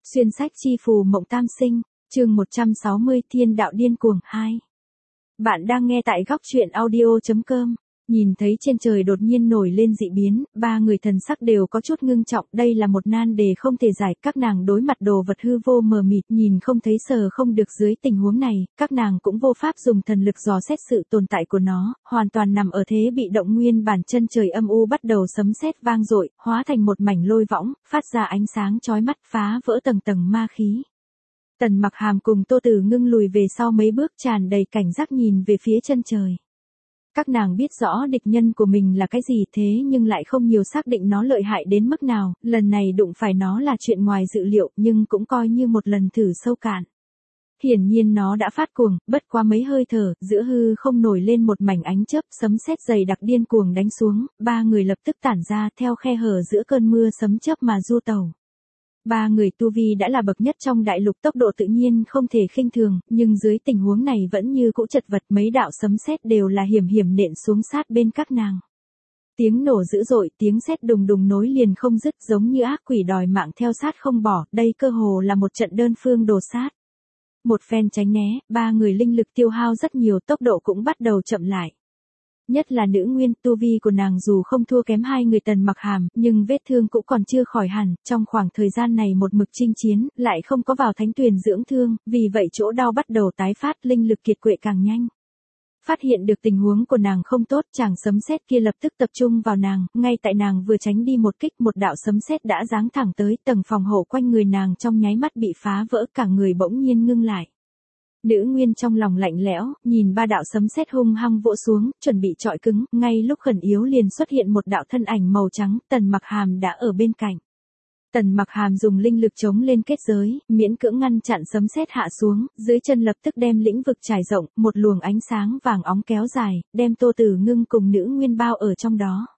Xuyên sách chi phù mộng tam sinh, chương 160 Thiên đạo điên cuồng 2. Bạn đang nghe tại góc truyện audio.com. Nhìn thấy trên trời đột nhiên nổi lên dị biến, ba người thần sắc đều có chút ngưng trọng, đây là một nan đề không thể giải, các nàng đối mặt đồ vật hư vô mờ mịt, nhìn không thấy sờ không được dưới tình huống này, các nàng cũng vô pháp dùng thần lực dò xét sự tồn tại của nó, hoàn toàn nằm ở thế bị động nguyên bản chân trời âm u bắt đầu sấm sét vang dội, hóa thành một mảnh lôi võng, phát ra ánh sáng chói mắt phá vỡ tầng tầng ma khí. Tần Mặc Hàm cùng Tô Tử Ngưng lùi về sau mấy bước tràn đầy cảnh giác nhìn về phía chân trời. Các nàng biết rõ địch nhân của mình là cái gì thế nhưng lại không nhiều xác định nó lợi hại đến mức nào, lần này đụng phải nó là chuyện ngoài dự liệu nhưng cũng coi như một lần thử sâu cạn. Hiển nhiên nó đã phát cuồng, bất qua mấy hơi thở, giữa hư không nổi lên một mảnh ánh chớp sấm sét dày đặc điên cuồng đánh xuống, ba người lập tức tản ra theo khe hở giữa cơn mưa sấm chớp mà du tàu. Ba người tu vi đã là bậc nhất trong đại lục, tốc độ tự nhiên không thể khinh thường, nhưng dưới tình huống này vẫn như cũ chật vật, mấy đạo sấm sét đều là hiểm hiểm nện xuống sát bên các nàng. Tiếng nổ dữ dội, tiếng sét đùng đùng nối liền không dứt giống như ác quỷ đòi mạng theo sát không bỏ, đây cơ hồ là một trận đơn phương đồ sát. Một phen tránh né, ba người linh lực tiêu hao rất nhiều, tốc độ cũng bắt đầu chậm lại. Nhất là nữ nguyên, tu vi của nàng dù không thua kém hai người Tần Mặc Hàm, nhưng vết thương cũng còn chưa khỏi hẳn, trong khoảng thời gian này một mực chinh chiến, lại không có vào thánh tuyền dưỡng thương, vì vậy chỗ đau bắt đầu tái phát, linh lực kiệt quệ càng nhanh. Phát hiện được tình huống của nàng không tốt, chàng sấm sét kia lập tức tập trung vào nàng, ngay tại nàng vừa tránh đi một kích, một đạo sấm sét đã giáng thẳng tới, tầng phòng hộ quanh người nàng trong nháy mắt bị phá vỡ, cả người bỗng nhiên ngưng lại. Nữ nguyên trong lòng lạnh lẽo, nhìn ba đạo sấm sét hung hăng vỗ xuống, chuẩn bị chọi cứng, ngay lúc khẩn yếu liền xuất hiện một đạo thân ảnh màu trắng, Tần Mặc Hàm đã ở bên cạnh. Tần Mặc Hàm dùng linh lực chống lên kết giới, miễn cưỡng ngăn chặn sấm sét hạ xuống, dưới chân lập tức đem lĩnh vực trải rộng, một luồng ánh sáng vàng óng kéo dài, đem Tô Tử Ngưng cùng nữ nguyên bao ở trong đó.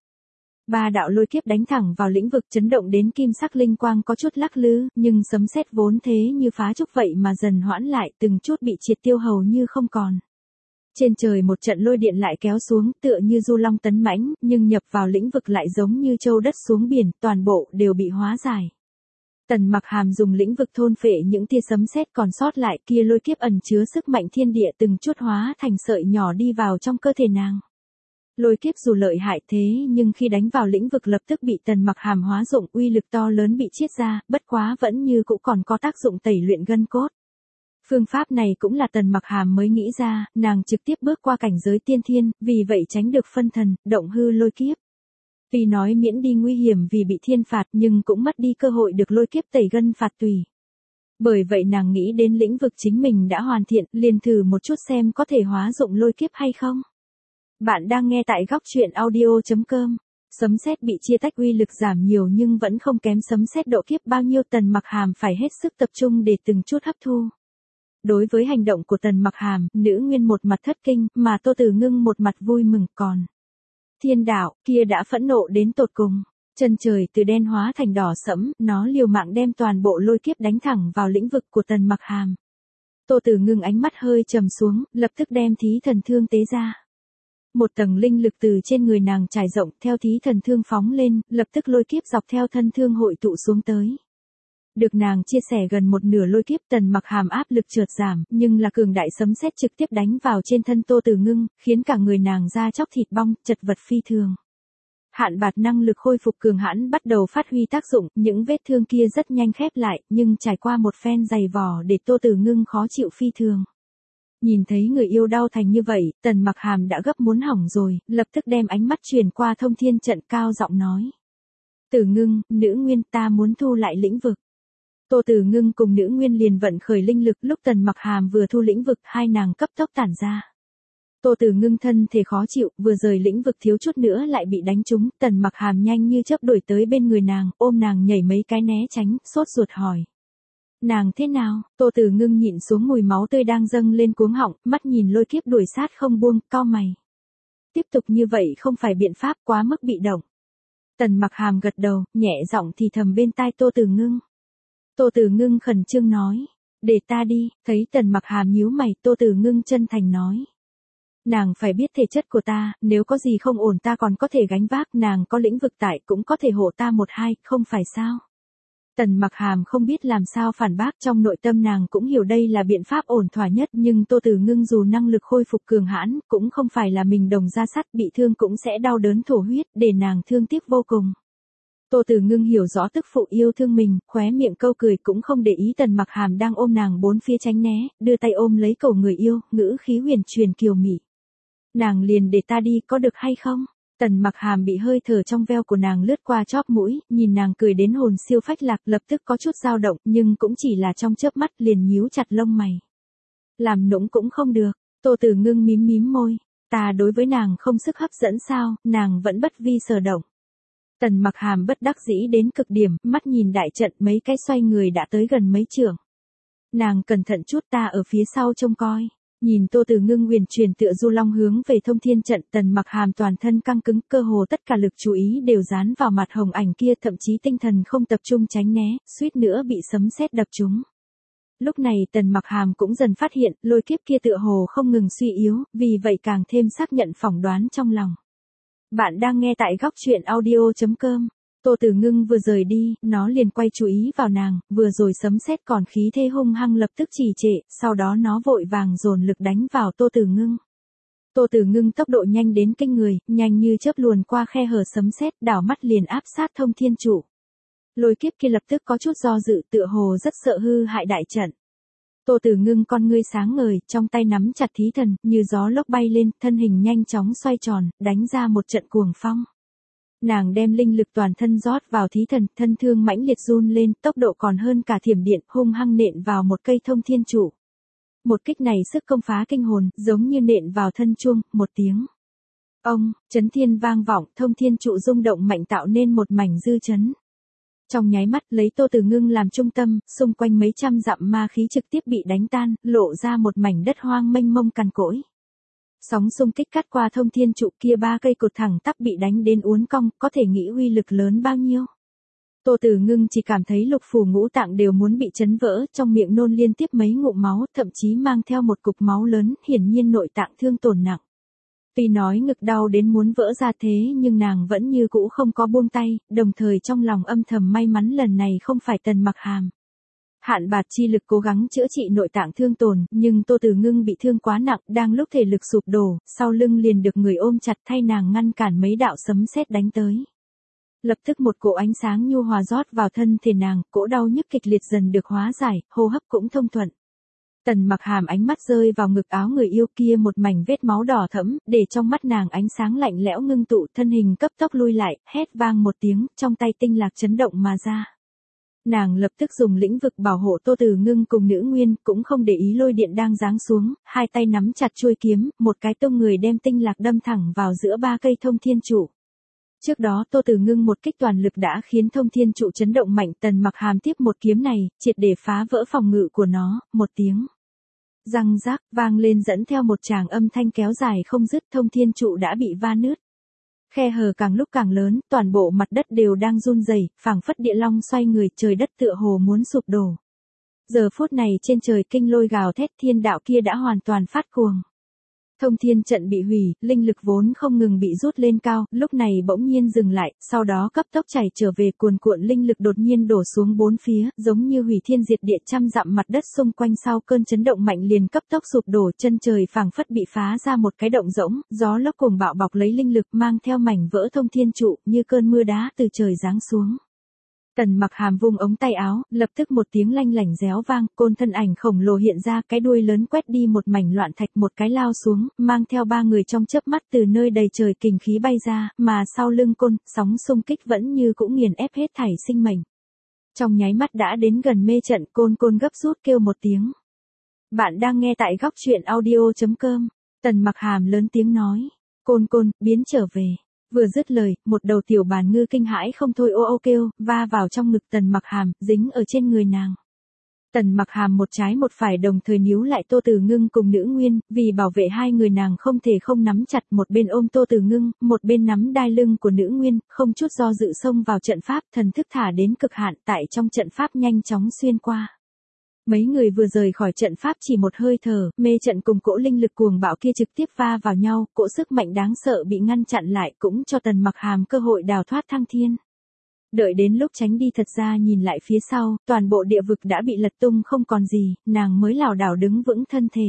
Ba đạo lôi kiếp đánh thẳng vào lĩnh vực, chấn động đến kim sắc linh quang có chút lắc lư, nhưng sấm sét vốn thế như phá trúc vậy mà dần hoãn lại, từng chút bị triệt tiêu hầu như không còn. Trên trời một trận lôi điện lại kéo xuống, tựa như du long tấn mãnh, nhưng nhập vào lĩnh vực lại giống như châu đất xuống biển, toàn bộ đều bị hóa giải. Tần Mặc Hàm dùng lĩnh vực thôn phệ những tia sấm sét còn sót lại, kia lôi kiếp ẩn chứa sức mạnh thiên địa từng chút hóa thành sợi nhỏ đi vào trong cơ thể nàng. Lôi kiếp dù lợi hại thế nhưng khi đánh vào lĩnh vực lập tức bị Tần Mặc Hàm hóa dụng, uy lực to lớn bị chiết ra, bất quá vẫn như cũ còn có tác dụng tẩy luyện gân cốt. Phương pháp này cũng là Tần Mặc Hàm mới nghĩ ra, nàng trực tiếp bước qua cảnh giới tiên thiên, vì vậy tránh được phân thần, động hư lôi kiếp. Tuy nói miễn đi nguy hiểm vì bị thiên phạt nhưng cũng mất đi cơ hội được lôi kiếp tẩy gân phạt tùy. Bởi vậy nàng nghĩ đến lĩnh vực chính mình đã hoàn thiện, liền thử một chút xem có thể hóa dụng lôi kiếp hay không. Bạn đang nghe tại góc truyện audio.com. Sấm sét bị chia tách uy lực giảm nhiều nhưng vẫn không kém sấm sét độ kiếp bao nhiêu, Tần Mặc Hàm phải hết sức tập trung để từng chút hấp thu. Đối với hành động của Tần Mặc Hàm, nữ nguyên một mặt thất kinh, mà Tô Tử Ngưng một mặt vui mừng, còn thiên đạo kia đã phẫn nộ đến tột cùng. Chân trời từ đen hóa thành đỏ sẫm, nó liều mạng đem toàn bộ lôi kiếp đánh thẳng vào lĩnh vực của Tần Mặc Hàm. Tô Tử Ngưng ánh mắt hơi trầm xuống, lập tức đem thí thần thương tế ra. Một tầng linh lực từ trên người nàng trải rộng, theo thí thần thương phóng lên, lập tức lôi kiếp dọc theo thân thương hội tụ xuống tới. Được nàng chia sẻ gần một nửa lôi kiếp, Tần Mặc Hàm áp lực chợt giảm, nhưng là cường đại sấm sét trực tiếp đánh vào trên thân Tô Tử Ngưng, khiến cả người nàng da chóc thịt bong, chật vật phi thường. Hạn bạt năng lực khôi phục cường hãn bắt đầu phát huy tác dụng, những vết thương kia rất nhanh khép lại, nhưng trải qua một phen dày vò để Tô Tử Ngưng khó chịu phi thường. Nhìn thấy người yêu đau thành như vậy, Tần Mặc Hàm đã gấp muốn hỏng rồi, lập tức đem ánh mắt truyền qua thông thiên trận, cao giọng nói. Tử Ngưng, nữ nguyên, ta muốn thu lại lĩnh vực. Tô Tử Ngưng cùng nữ nguyên liền vận khởi linh lực, lúc Tần Mặc Hàm vừa thu lĩnh vực, hai nàng cấp tốc tản ra. Tô Tử Ngưng thân thể khó chịu, vừa rời lĩnh vực thiếu chút nữa lại bị đánh trúng, Tần Mặc Hàm nhanh như chớp đuổi tới bên người nàng, ôm nàng nhảy mấy cái né tránh, sốt ruột hỏi. Nàng thế nào? Tô Tử Ngưng nhịn xuống mùi máu tươi đang dâng lên cuống họng, mắt nhìn lôi kiếp đuổi sát không buông, cau mày. Tiếp tục như vậy không phải biện pháp, quá mức bị động. Tần Mặc Hàm gật đầu, nhẹ giọng thì thầm bên tai Tô Tử Ngưng. Tô Tử Ngưng khẩn trương nói. Để ta đi, thấy Tần Mặc Hàm nhíu mày, Tô Tử Ngưng chân thành nói. Nàng phải biết thể chất của ta, nếu có gì không ổn ta còn có thể gánh vác, nàng có lĩnh vực tại cũng có thể hộ ta một hai, không phải sao? Tần Mặc Hàm không biết làm sao phản bác, trong nội tâm nàng cũng hiểu đây là biện pháp ổn thỏa nhất, nhưng Tô Tử Ngưng dù năng lực khôi phục cường hãn, cũng không phải là mình đồng ra sắt, bị thương cũng sẽ đau đớn thổ huyết, để nàng thương tiếc vô cùng. Tô Tử Ngưng hiểu rõ tức phụ yêu thương mình, khóe miệng câu cười cũng không để ý Tần Mặc Hàm đang ôm nàng bốn phía tránh né, đưa tay ôm lấy cổ người yêu, ngữ khí huyền truyền kiều mị. Nàng liền để ta đi, có được hay không? Tần Mặc Hàm bị hơi thở trong veo của nàng lướt qua chóp mũi, nhìn nàng cười đến hồn siêu phách lạc, lập tức có chút dao động, nhưng cũng chỉ là trong chớp mắt liền nhíu chặt lông mày. Làm nũng cũng không được, Tô Tử Ngưng mím mím môi, ta đối với nàng không sức hấp dẫn sao, nàng vẫn bất vi sở động. Tần Mặc Hàm bất đắc dĩ đến cực điểm, mắt nhìn đại trận mấy cái xoay người đã tới gần mấy trượng. Nàng cẩn thận chút, ta ở phía sau trông coi. Nhìn Tô Tử Ngưng huyền truyền tựa du long hướng về thông thiên trận, Tần Mặc Hàm toàn thân căng cứng, cơ hồ tất cả lực chú ý đều dán vào mặt hồng ảnh kia, thậm chí tinh thần không tập trung tránh né, suýt nữa bị sấm sét đập trúng. Lúc này Tần Mặc Hàm cũng dần phát hiện, lôi kiếp kia tựa hồ không ngừng suy yếu, vì vậy càng thêm xác nhận phỏng đoán trong lòng. Bạn đang nghe tại góc truyện audio.com. Tô Tử Ngưng vừa rời đi, nó liền quay chú ý vào nàng, vừa rồi sấm sét còn khí thế hung hăng lập tức trì trệ, sau đó nó vội vàng dồn lực đánh vào Tô Tử Ngưng. Tô Tử Ngưng tốc độ nhanh đến kinh người, nhanh như chớp luồn qua khe hở sấm sét, đảo mắt liền áp sát thông thiên trụ. Lôi kiếp kia lập tức có chút do dự, tựa hồ rất sợ hư hại đại trận. Tô Tử Ngưng con ngươi sáng ngời, trong tay nắm chặt thí thần, như gió lốc bay lên, thân hình nhanh chóng xoay tròn, đánh ra một trận cuồng phong. Nàng đem linh lực toàn thân rót vào thí thần, thân thương mãnh liệt run lên, tốc độ còn hơn cả thiểm điện, hung hăng nện vào một cây thông thiên trụ. Một kích này sức công phá kinh hồn, giống như nện vào thân chuông, một tiếng. Ông, chấn thiên vang vọng, thông thiên trụ rung động mạnh tạo nên một mảnh dư chấn. Trong nháy mắt, lấy Tô Tử Ngưng làm trung tâm, xung quanh mấy trăm dặm ma khí trực tiếp bị đánh tan, lộ ra một mảnh đất hoang mênh mông cằn cỗi. Sóng xung kích cắt qua thông thiên trụ kia, ba cây cột thẳng tắp bị đánh đến uốn cong, có thể nghĩ uy lực lớn bao nhiêu. Tô Tử Ngưng chỉ cảm thấy lục phủ ngũ tạng đều muốn bị chấn vỡ, trong miệng nôn liên tiếp mấy ngụm máu, thậm chí mang theo một cục máu lớn, hiển nhiên nội tạng thương tổn nặng. Tuy nói ngực đau đến muốn vỡ ra thế nhưng nàng vẫn như cũ không có buông tay, đồng thời trong lòng âm thầm may mắn lần này không phải Tần Mặc Hàm. Hạn bạt chi lực cố gắng chữa trị nội tạng thương tổn, nhưng Tô Tử Ngưng bị thương quá nặng, đang lúc thể lực sụp đổ, sau lưng liền được người ôm chặt thay nàng ngăn cản mấy đạo sấm sét đánh tới. Lập tức một cỗ ánh sáng nhu hòa rót vào thân thể nàng, cỗ đau nhức kịch liệt dần được hóa giải, hô hấp cũng thông thuận. Tần Mặc Hàm ánh mắt rơi vào ngực áo người yêu kia, một mảnh vết máu đỏ thẫm, để trong mắt nàng ánh sáng lạnh lẽo ngưng tụ, thân hình cấp tốc lui lại, hét vang một tiếng, trong tay tinh lạc chấn động mà ra. Nàng lập tức dùng lĩnh vực bảo hộ Tô Tử Ngưng cùng nữ nguyên, cũng không để ý lôi điện đang giáng xuống, hai tay nắm chặt chuôi kiếm, một cái tung người đem tinh lạc đâm thẳng vào giữa ba cây thông thiên trụ. Trước đó Tô Tử Ngưng một kích toàn lực đã khiến thông thiên trụ chấn động mạnh, Tần Mặc Hàm tiếp một kiếm này, triệt để phá vỡ phòng ngự của nó, một tiếng răng rác vang lên dẫn theo một tràng âm thanh kéo dài không dứt, thông thiên trụ đã bị va nứt. Khe hở càng lúc càng lớn, toàn bộ mặt đất đều đang run rẩy, phảng phất địa long xoay người, trời đất tựa hồ muốn sụp đổ. Giờ phút này trên trời kinh lôi gào thét, thiên đạo kia đã hoàn toàn phát cuồng. Thông thiên trận bị hủy, linh lực vốn không ngừng bị rút lên cao, lúc này bỗng nhiên dừng lại, sau đó cấp tốc chảy trở về, cuồn cuộn linh lực đột nhiên đổ xuống bốn phía, giống như hủy thiên diệt địa, trăm dặm mặt đất xung quanh sau cơn chấn động mạnh liền cấp tốc sụp đổ, chân trời phảng phất bị phá ra một cái động rỗng, gió lốc cuồng bạo bọc lấy linh lực, mang theo mảnh vỡ thông thiên trụ, như cơn mưa đá từ trời giáng xuống. Tần Mặc Hàm vung ống tay áo, lập tức một tiếng lanh lảnh réo vang, côn thân ảnh khổng lồ hiện ra, cái đuôi lớn quét đi một mảnh loạn thạch, một cái lao xuống, mang theo ba người trong chớp mắt từ nơi đầy trời kình khí bay ra, mà sau lưng côn, sóng xung kích vẫn như cũng nghiền ép hết thảy sinh mệnh. Trong nháy mắt đã đến gần mê trận, côn gấp rút kêu một tiếng. Bạn đang nghe tại góc truyện audio.com. Tần Mặc Hàm lớn tiếng nói, côn, biến trở về. Vừa dứt lời, một đầu tiểu bàn ngư kinh hãi không thôi ô ô kêu, va vào trong ngực Tần Mặc Hàm, dính ở trên người nàng. Tần Mặc Hàm một trái một phải đồng thời níu lại Tô Tử Ngưng cùng nữ nguyên, vì bảo vệ hai người nàng không thể không nắm chặt, một bên ôm Tô Tử Ngưng, một bên nắm đai lưng của nữ nguyên, không chút do dự xông vào trận pháp, thần thức thả đến cực hạn, tại trong trận pháp nhanh chóng xuyên qua. Mấy người vừa rời khỏi trận pháp chỉ một hơi thở, mê trận cùng cỗ linh lực cuồng bạo kia trực tiếp va vào nhau, cỗ sức mạnh đáng sợ bị ngăn chặn lại, cũng cho Tần Mặc Hàm cơ hội đào thoát thăng thiên. Đợi đến lúc tránh đi thật ra nhìn lại phía sau, toàn bộ địa vực đã bị lật tung không còn gì, nàng mới lảo đảo đứng vững thân thể.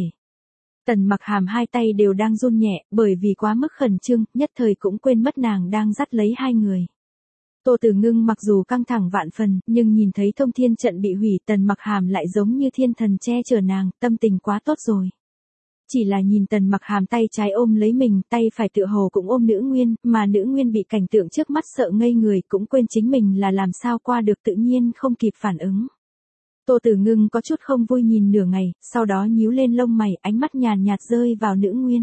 Tần Mặc Hàm hai tay đều đang run nhẹ, bởi vì quá mức khẩn trương, nhất thời cũng quên mất nàng đang dắt lấy hai người. Tô Tử Ngưng mặc dù căng thẳng vạn phần, nhưng nhìn thấy Thông Thiên trận bị hủy, Tần Mặc Hàm lại giống như thiên thần che chở nàng, tâm tình quá tốt rồi. Chỉ là nhìn Tần Mặc Hàm tay trái ôm lấy mình, tay phải tựa hồ cũng ôm Nữ Nguyên, mà Nữ Nguyên bị cảnh tượng trước mắt sợ ngây người, cũng quên chính mình là làm sao qua được, tự nhiên không kịp phản ứng. Tô Tử Ngưng có chút không vui nhìn nửa ngày, sau đó nhíu lên lông mày, ánh mắt nhàn nhạt rơi vào Nữ Nguyên.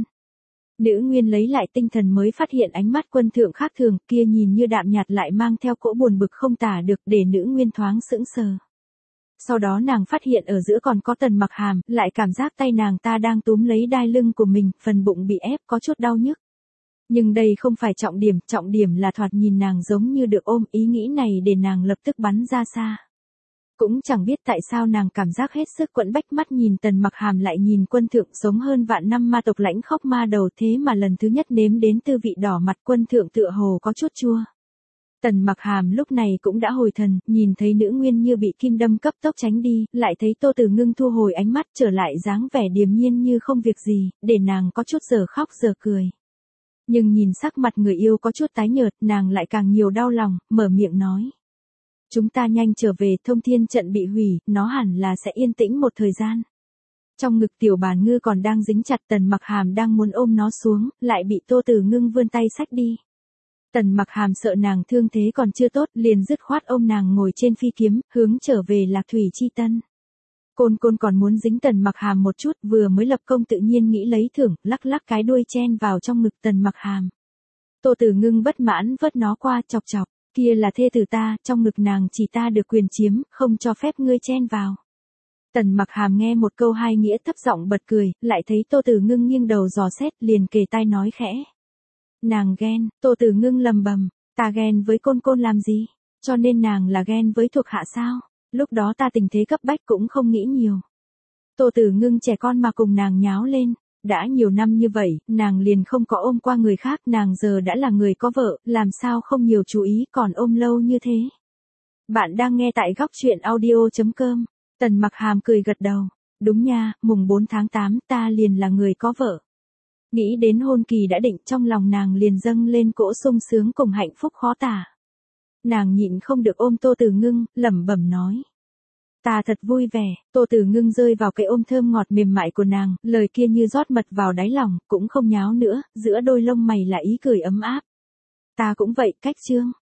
Nữ Nguyên lấy lại tinh thần mới phát hiện ánh mắt Quân Thượng khác thường, kia nhìn như đạm nhạt lại mang theo cỗ buồn bực không tả được, để Nữ Nguyên thoáng sững sờ. Sau đó nàng phát hiện ở giữa còn có Tần Mặc Hàm, lại cảm giác tay nàng ta đang túm lấy đai lưng của mình, phần bụng bị ép có chút đau nhức. Nhưng đây không phải trọng điểm là thoạt nhìn nàng giống như được ôm, ý nghĩ này để nàng lập tức bắn ra xa. Cũng chẳng biết tại sao nàng cảm giác hết sức quẫn bách, mắt nhìn Tần Mặc Hàm lại nhìn Quân Thượng, sống hơn vạn năm ma tộc lãnh khốc ma đầu, thế mà lần thứ nhất nếm đến tư vị đỏ mặt. Quân Thượng tựa hồ có chút chua. Tần Mặc Hàm lúc này cũng đã hồi thần, nhìn thấy Nữ Nguyên như bị kim đâm cấp tốc tránh đi, lại thấy Tô Tử Ngưng thu hồi ánh mắt trở lại dáng vẻ điềm nhiên như không việc gì, để nàng có chút giờ khóc giờ cười. Nhưng nhìn sắc mặt người yêu có chút tái nhợt, nàng lại càng nhiều đau lòng, mở miệng nói. Chúng ta nhanh trở về, Thông Thiên trận bị hủy, nó hẳn là sẽ yên tĩnh một thời gian. Trong ngực Tiểu Bàn Ngư còn đang dính chặt, Tần Mặc Hàm đang muốn ôm nó xuống, lại bị Tô Tử Ngưng vươn tay xách đi. Tần Mặc Hàm sợ nàng thương thế còn chưa tốt, liền dứt khoát ôm nàng ngồi trên phi kiếm, hướng trở về Lạc Thủy Chi Tân. Côn Côn còn muốn dính Tần Mặc Hàm một chút, vừa mới lập công tự nhiên nghĩ lấy thưởng, lắc lắc cái đuôi chen vào trong ngực Tần Mặc Hàm. Tô Tử Ngưng bất mãn vớt nó qua, chọc chọc, kia là thê tử ta, trong ngực nàng chỉ ta được quyền chiếm, không cho phép ngươi chen vào. Tần Mặc Hàm nghe một câu hai nghĩa thấp giọng bật cười, lại thấy Tô Tử Ngưng nghiêng đầu dò xét, liền kề tai nói khẽ. Nàng ghen. Tô Tử Ngưng lầm bầm, ta ghen với Côn Côn làm gì, cho nên nàng là ghen với thuộc hạ sao? Lúc đó ta tình thế cấp bách cũng không nghĩ nhiều. Tô Tử Ngưng trẻ con mà cùng nàng nháo lên, đã nhiều năm như vậy, nàng liền không có ôm qua người khác, nàng giờ đã là người có vợ, làm sao không nhiều chú ý còn ôm lâu như thế. Bạn đang nghe tại góc truyện audio.com, Tần Mặc Hàm cười gật đầu, đúng nha, mùng 4 tháng 8 ta liền là người có vợ. Nghĩ đến hôn kỳ đã định, trong lòng nàng liền dâng lên cỗ sung sướng cùng hạnh phúc khó tả. Nàng nhịn không được ôm Tô Tử Ngưng, lẩm bẩm nói. Ta thật vui vẻ. Tô Tử Ngưng rơi vào cái ôm thơm ngọt mềm mại của nàng, lời kia như rót mật vào đáy lòng, cũng không nháo nữa, giữa đôi lông mày là ý cười ấm áp. Ta cũng vậy, cách chương.